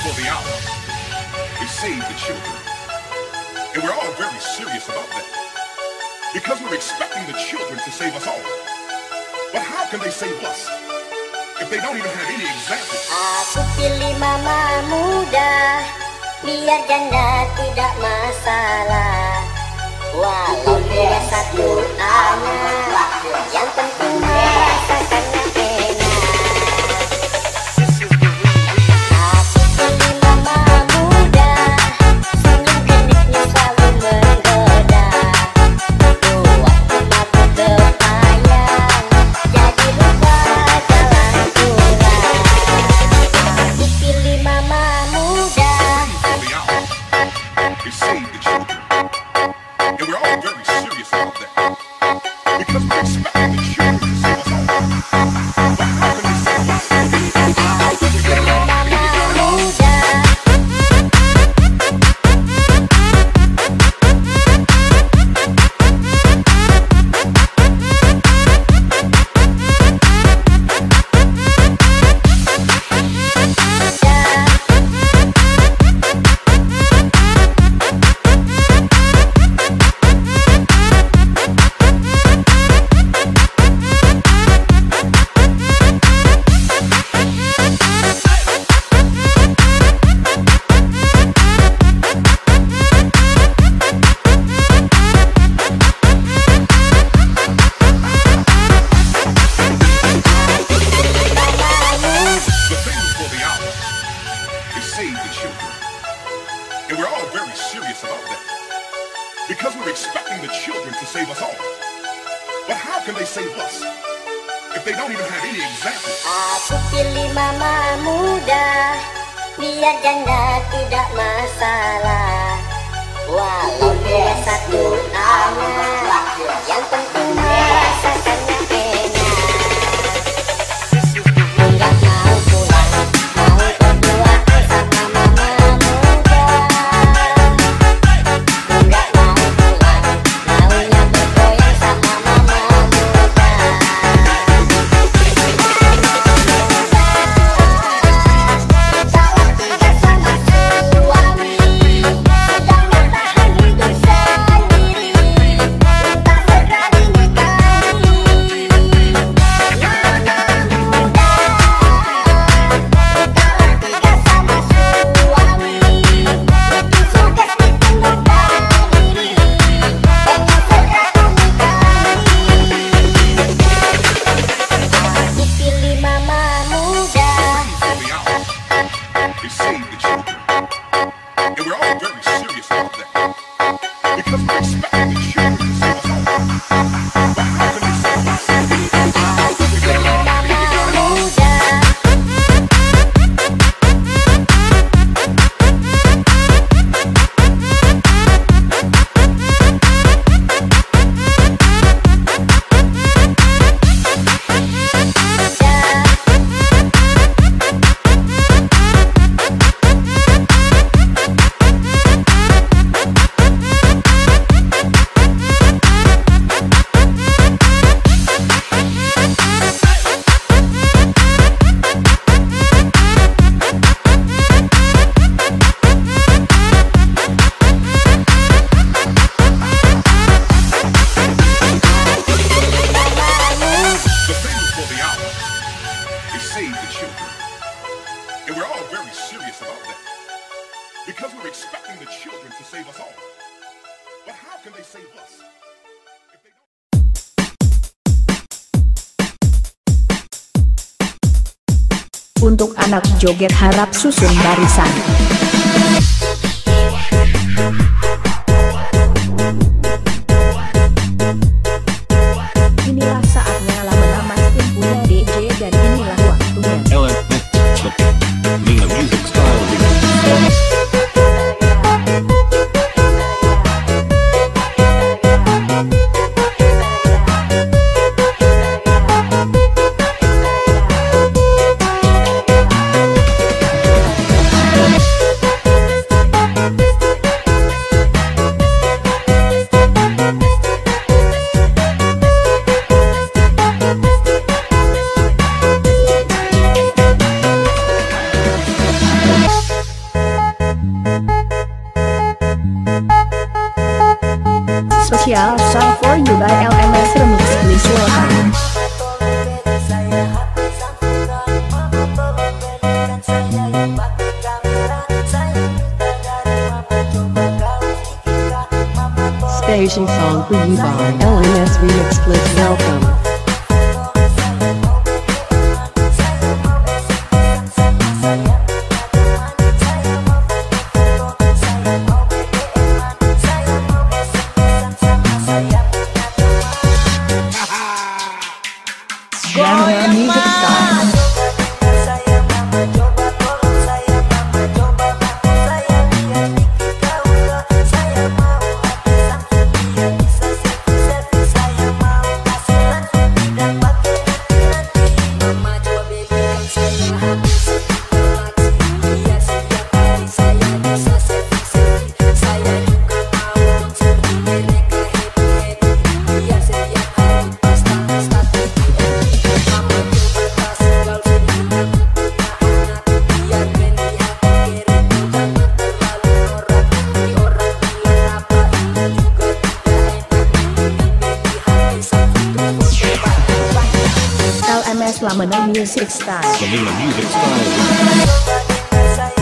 for the hour is save the children. And we're all very serious about that. Because we're expecting the children to save us all. But how can they save us if they don't even have any examples? Aku pilih mama muda, biar janda tidak masalah. Walau dia satu anak, yang penting merasakannya enak. Aku pilih mama muda, senyum geniknya selalu menggoda. Waktu mabuk terpayang, jadi lupa jalan pulang. Aku pilih mama muda. We save the children. And we're all very serious about that. Because we're expecting the children to save us all. But how can they save us? Aku pilih mama muda. The thing for the hour is save the children. And we're all very serious about that. Because we're expecting the children to save us all. But how can they save us if they don't even have any examples? Aku pilih mama muda, biar janda tidak masalah. Walau dia satu anak, yang penting merasakannya enak. Enggak mau pulang, mau berdua sama mama muda. Enggak mau pulang, maunya bergoyang sama mama muda. We save the children. And we're all very serious about that. Because we're expecting the children to save us all. But how can they save us? Save the children. And we're all very serious about that. Because we're expecting the children to save us all. But how can they save us if they don't? Untuk anak joget harap susun barisan. Inilah saatnya lama-lama punya DJ dan inilah waktunya. Music style. Special Song for You by LMS Remix. Please welcome. Station song for you by LMS Remix. Please welcome. Genre Music Style. LMS Lamena Music Style. Lamena Music Style.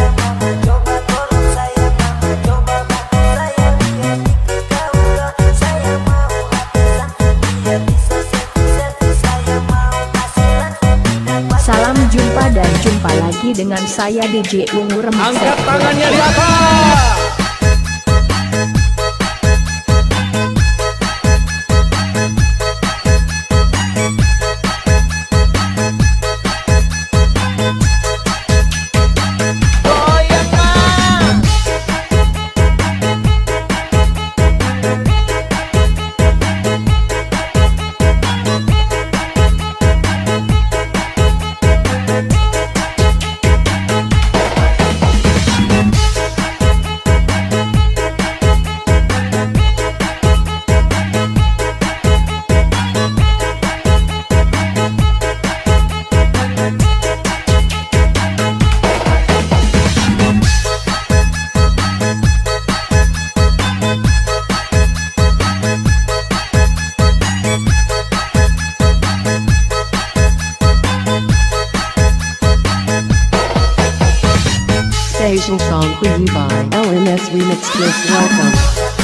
Salam jumpa dan jumpa lagi dengan saya DJ Ungu Remix. Angkat tangannya di atas. Station song for you by LMS Remix. Please welcome.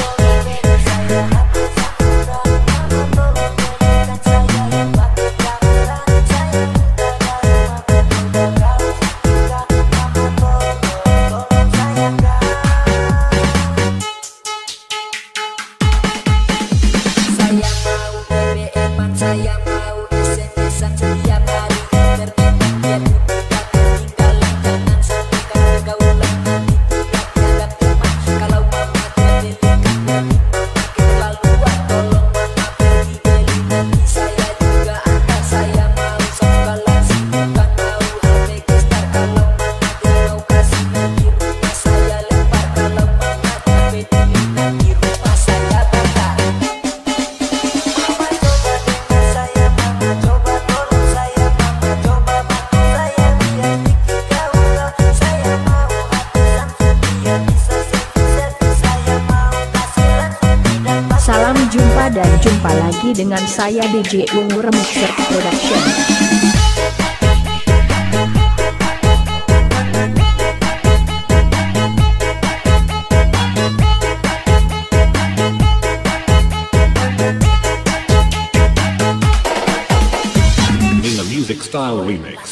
Salam jumpa dan jumpa lagi dengan saya DJ Ungu Remixer Production. Lamena Music Style Remix.